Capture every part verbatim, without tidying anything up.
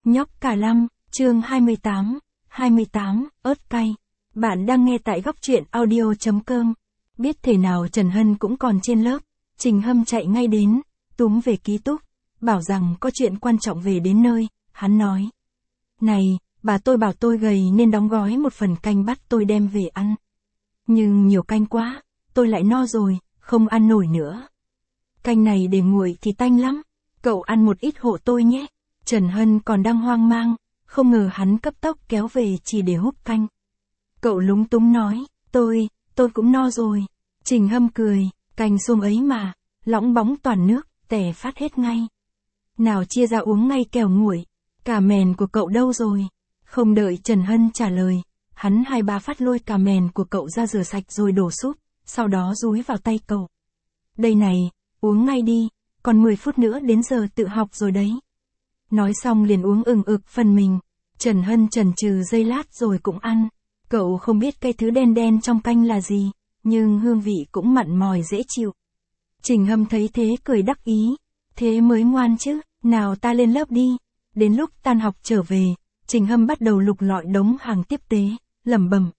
Nhóc cả lăm, chương hai mươi tám, hai mươi tám, ớt cay. Bạn đang nghe tại góc truyện audio chấm com. Biết thể nào Trần Hân cũng còn trên lớp, Trình Hâm chạy ngay đến, túm về ký túc, bảo rằng có chuyện quan trọng về đến nơi, hắn nói. Này, bà tôi bảo tôi gầy nên đóng gói một phần canh bắt tôi đem về ăn. Nhưng nhiều canh quá, tôi lại no rồi, không ăn nổi nữa. Canh này để nguội thì tanh lắm, cậu ăn một ít hộ tôi nhé. Trần Hân còn đang hoang mang, không ngờ hắn cấp tốc kéo về chỉ để húp canh. Cậu lúng túng nói, tôi, tôi cũng no rồi. Trình Hâm cười, canh xuông ấy mà, lõng bóng toàn nước, tè phát hết ngay. Nào chia ra uống ngay kẻo nguội, cà mèn của cậu đâu rồi? Không đợi Trần Hân trả lời, hắn hai ba phát lôi cà mèn của cậu ra rửa sạch rồi đổ súp, sau đó dúi vào tay cậu. Đây này, uống ngay đi, còn mười phút nữa đến giờ tự học rồi đấy. Nói xong liền uống ừng ực phần mình. Trần Hân chần chừ giây lát rồi cũng ăn. Cậu không biết cái thứ đen đen trong canh là gì, nhưng hương vị cũng mặn mòi dễ chịu. Trình Hâm thấy thế cười đắc ý. Thế mới ngoan chứ, nào ta lên lớp đi. Đến lúc tan học trở về, Trình Hâm bắt đầu lục lọi đống hàng tiếp tế, lẩm bẩm.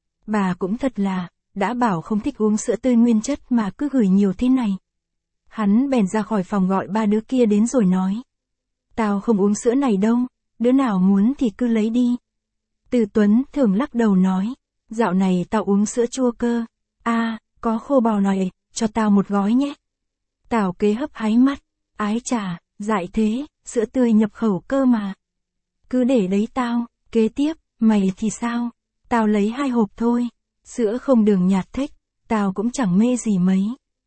Bà cũng thật là, đã bảo không thích uống sữa tươi nguyên chất mà cứ gửi nhiều thế này. Hắn bèn ra khỏi phòng gọi ba đứa kia đến rồi nói. Tao không uống sữa này đâu, đứa nào muốn thì cứ lấy đi. Từ Tuấn thường lắc đầu nói, dạo này tao uống sữa chua cơ. À, có khô bò này, cho tao một gói nhé. Tào Kế hấp háy mắt, ái chà, dại thế, sữa tươi nhập khẩu cơ mà. Cứ để đấy tao, kế tiếp, mày thì sao? Tao lấy hai hộp thôi, sữa không đường nhạt thích, tao cũng chẳng mê gì mấy.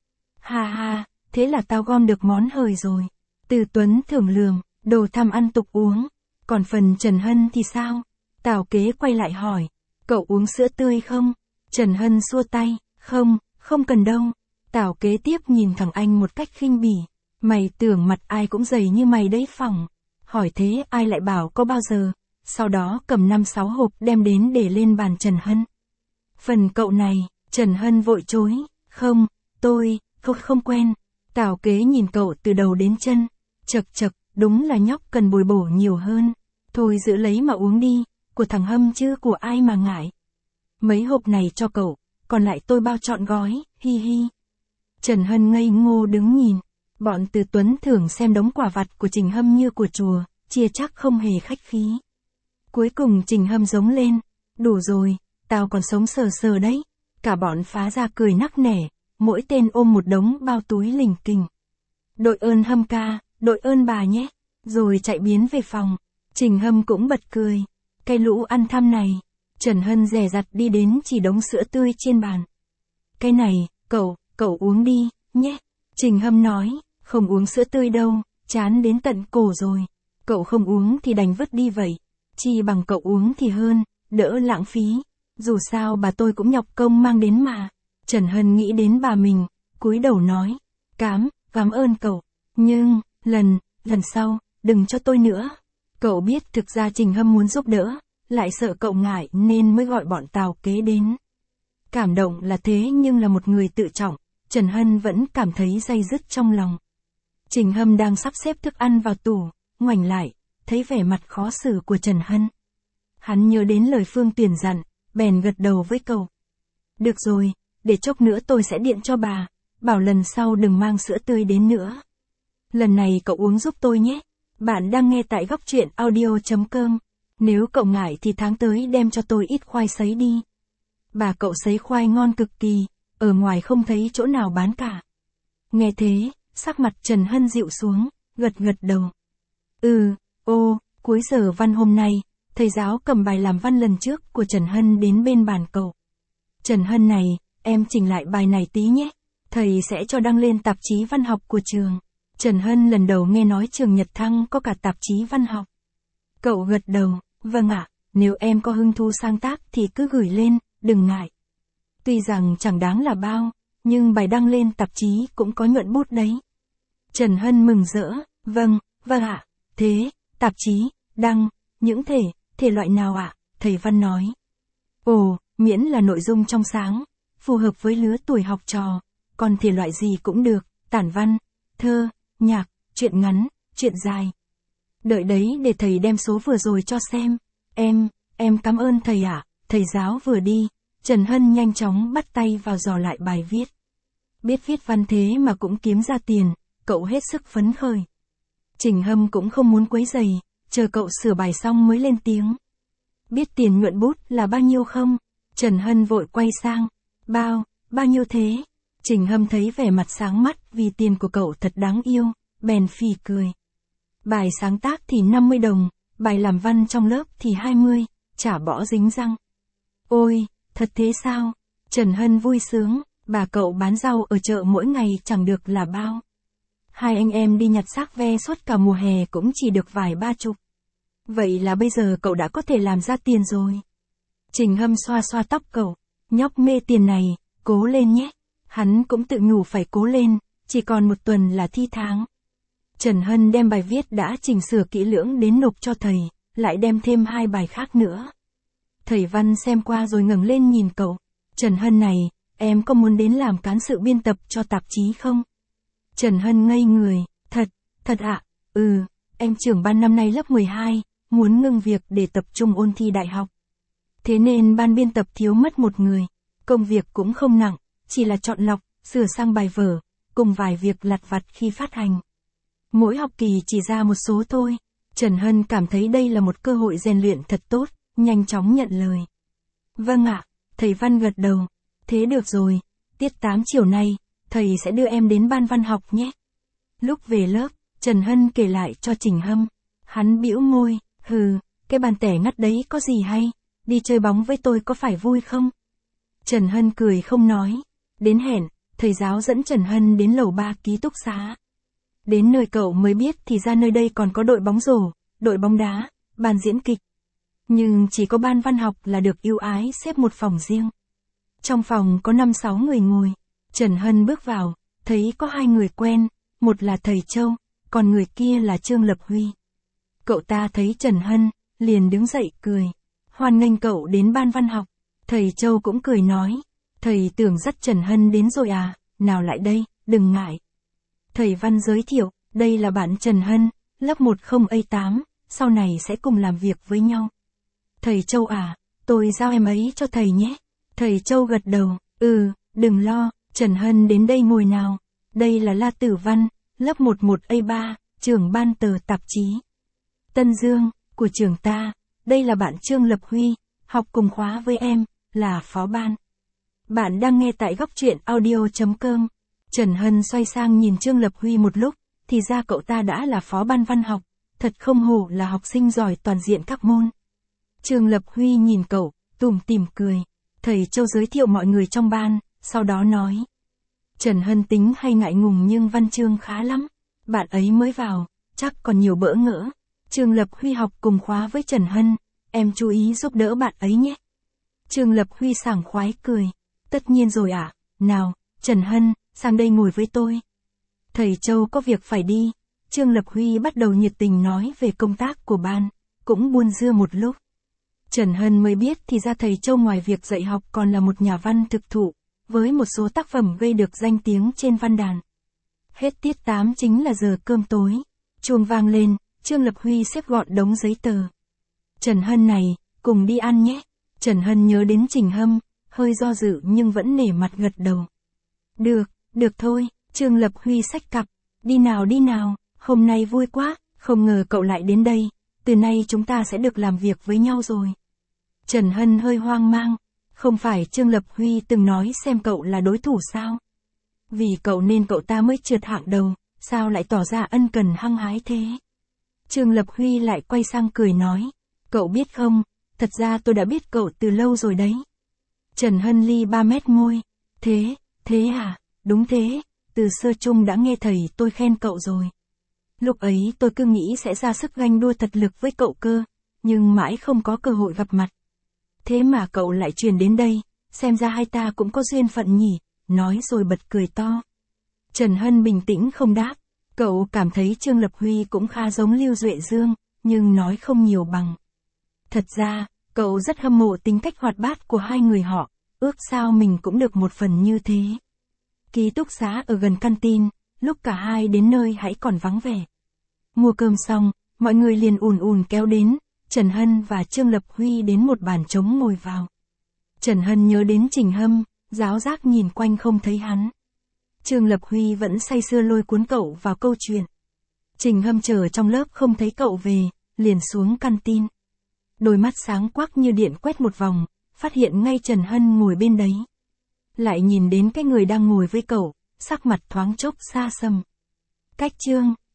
Ha ha, thế là tao gom được món hời rồi. Từ Tuấn thưởng lườm, đồ tham ăn tục uống. Còn phần Trần Hân thì sao? Tào Kế quay lại hỏi, cậu uống sữa tươi không? Trần Hân xua tay, không, không cần đâu. Tào Kế tiếp nhìn thằng anh một cách khinh bỉ, mày tưởng mặt ai cũng dày như mày đấy phỏng. Hỏi thế ai lại bảo có bao giờ? Sau đó cầm năm sáu hộp đem đến để lên bàn Trần Hân. Phần cậu này, Trần Hân vội chối, không, tôi, không, không quen. Tào Kế nhìn cậu từ đầu đến chân, chật chật, đúng là nhóc cần bồi bổ nhiều hơn. Thôi giữ lấy mà uống đi, của thằng Hâm chứ của ai mà ngại. Mấy hộp này cho cậu, còn lại tôi bao trọn gói, hi hi. Trần Hân ngây ngô đứng nhìn, bọn Từ Tuấn thường xem đống quả vặt của Trình Hâm như của chùa, chia chắc không hề khách khí. Cuối cùng Trình Hâm giống lên, đủ rồi, tao còn sống sờ sờ đấy. Cả bọn phá ra cười nắc nẻ, mỗi tên ôm một đống bao túi lình kình. Đội ơn Hâm ca, đội ơn bà nhé, rồi chạy biến về phòng. Trình Hâm cũng bật cười, cái lũ ăn thăm này. Trần Hân dè dặt đi đến chỉ đống sữa tươi trên bàn. Cái này, cậu, cậu uống đi, nhé. Trình Hâm nói, không uống sữa tươi đâu, chán đến tận cổ rồi. Cậu không uống thì đành vứt đi vậy. Chi bằng cậu uống thì hơn, đỡ lãng phí. Dù sao bà tôi cũng nhọc công mang đến mà. Trần Hân nghĩ đến bà mình, cúi đầu nói, cám, cảm ơn cậu. Nhưng, lần, lần sau, đừng cho tôi nữa. Cậu biết thực ra Trình Hâm muốn giúp đỡ, lại sợ cậu ngại nên mới gọi bọn Tào Kế đến. Cảm động là thế nhưng là một người tự trọng, Trần Hân vẫn cảm thấy day dứt trong lòng. Trình Hâm đang sắp xếp thức ăn vào tủ, ngoảnh lại, thấy vẻ mặt khó xử của Trần Hân. Hắn nhớ đến lời Phương Tuyển dặn, bèn gật đầu với cậu. Được rồi, để chốc nữa tôi sẽ điện cho bà, bảo lần sau đừng mang sữa tươi đến nữa. Lần này cậu uống giúp tôi nhé. Bạn đang nghe tại góc truyện audio chấm com. Nếu cậu ngại thì tháng tới đem cho tôi ít khoai sấy đi. Bà cậu sấy khoai ngon cực kỳ, ở ngoài không thấy chỗ nào bán cả. Nghe thế, sắc mặt Trần Hân dịu xuống, gật gật đầu. Ừ, ô, cuối giờ văn hôm nay, thầy giáo cầm bài làm văn lần trước của Trần Hân đến bên bàn cậu. Trần Hân này, em chỉnh lại bài này tí nhé. Thầy sẽ cho đăng lên tạp chí văn học của trường. Trần Hân lần đầu nghe nói trường Nhật Thăng có cả tạp chí văn học. Cậu gật đầu, vâng ạ, nếu em có hứng thú sáng tác thì cứ gửi lên, đừng ngại. Tuy rằng chẳng đáng là bao, nhưng bài đăng lên tạp chí cũng có nhuận bút đấy. Trần Hân mừng rỡ, vâng, vâng ạ, thế, tạp chí, đăng, những thể, thể loại nào ạ, thầy Văn nói. Ồ, miễn là nội dung trong sáng, phù hợp với lứa tuổi học trò, còn thể loại gì cũng được, tản văn, thơ, nhạc, truyện ngắn, truyện dài. Đợi đấy để thầy đem số vừa rồi cho xem. Em, em cảm ơn thầy ạ. Thầy giáo vừa đi, Trần Hân nhanh chóng bắt tay vào dò lại bài viết. Biết viết văn thế mà cũng kiếm ra tiền, cậu hết sức phấn khởi. Trình Hâm cũng không muốn quấy rầy, chờ cậu sửa bài xong mới lên tiếng. Biết tiền nhuận bút là bao nhiêu không? Trần Hân vội quay sang. Bao, bao nhiêu thế? Trình Hâm thấy vẻ mặt sáng mắt vì tiền của cậu thật đáng yêu, bèn phì cười. Bài sáng tác thì năm mươi đồng, bài làm văn trong lớp thì hai mươi, chả bỏ dính răng. Ôi, thật thế sao? Trần Hân vui sướng, bà cậu bán rau ở chợ mỗi ngày chẳng được là bao. Hai anh em đi nhặt xác ve suốt cả mùa hè cũng chỉ được vài ba chục. Vậy là bây giờ cậu đã có thể làm ra tiền rồi. Trình Hâm xoa xoa tóc cậu, nhóc mê tiền này, cố lên nhé. Hắn cũng tự nhủ phải cố lên, chỉ còn một tuần là thi tháng. Trần Hân đem bài viết đã chỉnh sửa kỹ lưỡng đến nộp cho thầy, lại đem thêm hai bài khác nữa. Thầy Văn xem qua rồi ngẩng lên nhìn cậu. Trần Hân này, em có muốn đến làm cán sự biên tập cho tạp chí không? Trần Hân ngây người, thật, thật ạ, ừ, em trưởng ban năm nay lớp mười hai, muốn ngưng việc để tập trung ôn thi đại học. Thế nên ban biên tập thiếu mất một người, công việc cũng không nặng, chỉ là chọn lọc, sửa sang bài vở, cùng vài việc lặt vặt khi phát hành. Mỗi học kỳ chỉ ra một số thôi. Trần Hân cảm thấy đây là một cơ hội rèn luyện thật tốt, nhanh chóng nhận lời. Vâng ạ, thầy Văn gật đầu. Thế được rồi, tiết tám chiều nay, thầy sẽ đưa em đến ban văn học nhé. Lúc về lớp, Trần Hân kể lại cho Trình Hâm. Hắn bĩu môi, hừ, cái bàn tẻ ngắt đấy có gì hay, đi chơi bóng với tôi có phải vui không? Trần Hân cười không nói. Đến hẹn, thầy giáo dẫn Trần Hân đến lầu ba ký túc xá. Đến nơi cậu mới biết thì ra nơi đây còn có đội bóng rổ, đội bóng đá, ban diễn kịch. Nhưng chỉ có ban văn học là được ưu ái xếp một phòng riêng. Trong phòng có năm sáu người ngồi. Trần Hân bước vào, thấy có hai người quen, một là thầy Châu, còn người kia là Trương Lập Huy. Cậu ta thấy Trần Hân, liền đứng dậy cười. Hoan nghênh cậu đến ban văn học. Thầy Châu cũng cười nói. Thầy tưởng dắt Trần Hân đến rồi à, nào lại đây, đừng ngại. Thầy Văn giới thiệu, đây là bạn Trần Hân, lớp một không A tám, sau này sẽ cùng làm việc với nhau. Thầy Châu à, tôi giao em ấy cho thầy nhé. Thầy Châu gật đầu, ừ, đừng lo, Trần Hân đến đây ngồi nào. Đây là La Tử Văn, lớp một một A ba, trưởng ban tờ tạp chí. Tân Dương, của trường ta, đây là bạn Trương Lập Huy, học cùng khóa với em, là phó ban. Bạn đang nghe tại góc truyện audio chấm com. Trần Hân xoay sang nhìn Trương Lập Huy một lúc, thì ra cậu ta đã là phó ban văn học, thật không hổ là học sinh giỏi toàn diện các môn. Trương Lập Huy nhìn cậu, tủm tỉm cười. Thầy Châu giới thiệu mọi người trong ban, sau đó nói. Trần Hân tính hay ngại ngùng nhưng văn chương khá lắm. Bạn ấy mới vào, chắc còn nhiều bỡ ngỡ. Trương Lập Huy học cùng khóa với Trần Hân, em chú ý giúp đỡ bạn ấy nhé. Trương Lập Huy sảng khoái cười. Tất nhiên rồi ạ, à? Nào, Trần Hân, sang đây ngồi với tôi. Thầy Châu có việc phải đi. Trương Lập Huy bắt đầu nhiệt tình nói về công tác của ban, cũng buôn dưa một lúc. Trần Hân mới biết thì ra thầy Châu ngoài việc dạy học còn là một nhà văn thực thụ, với một số tác phẩm gây được danh tiếng trên văn đàn. Hết tiết tám chính là giờ cơm tối. Chuông vang lên, Trương Lập Huy xếp gọn đống giấy tờ. Trần Hân này, cùng đi ăn nhé. Trần Hân nhớ đến Trình Hâm, hơi do dự nhưng vẫn nể mặt gật đầu. Được, được thôi, Trương Lập Huy xách cặp. Đi nào đi nào, hôm nay vui quá, không ngờ cậu lại đến đây. Từ nay chúng ta sẽ được làm việc với nhau rồi. Trần Hân hơi hoang mang. Không phải Trương Lập Huy từng nói xem cậu là đối thủ sao? Vì cậu nên cậu ta mới trượt hạng đầu, sao lại tỏ ra ân cần hăng hái thế? Trương Lập Huy lại quay sang cười nói. Cậu biết không, thật ra tôi đã biết cậu từ lâu rồi đấy. Trần Hân ly ba mét môi. Thế, thế à, đúng thế, từ sơ chung đã nghe thầy tôi khen cậu rồi. Lúc ấy tôi cứ nghĩ sẽ ra sức ganh đua thật lực với cậu cơ, nhưng mãi không có cơ hội gặp mặt. Thế mà cậu lại truyền đến đây, xem ra hai ta cũng có duyên phận nhỉ, nói rồi bật cười to. Trần Hân bình tĩnh không đáp, cậu cảm thấy Trương Lập Huy cũng khá giống Lưu Duệ Dương, nhưng nói không nhiều bằng. Thật ra, cậu rất hâm mộ tính cách hoạt bát của hai người họ, ước sao mình cũng được một phần như thế. Ký túc xá ở gần căn tin, lúc cả hai đến nơi hãy còn vắng vẻ. Mua cơm xong, mọi người liền ùn ùn kéo đến, Trần Hân và Trương Lập Huy đến một bàn trống ngồi vào. Trần Hân nhớ đến Trình Hâm, giáo giác nhìn quanh không thấy hắn. Trương Lập Huy vẫn say sưa lôi cuốn cậu vào câu chuyện. Trình Hâm chờ trong lớp không thấy cậu về, liền xuống canteen. Đôi mắt sáng quắc như điện quét một vòng, phát hiện ngay Trần Hân ngồi bên đấy. Lại nhìn đến cái người đang ngồi với cậu, sắc mặt thoáng chốc xa xăm. Cách Trương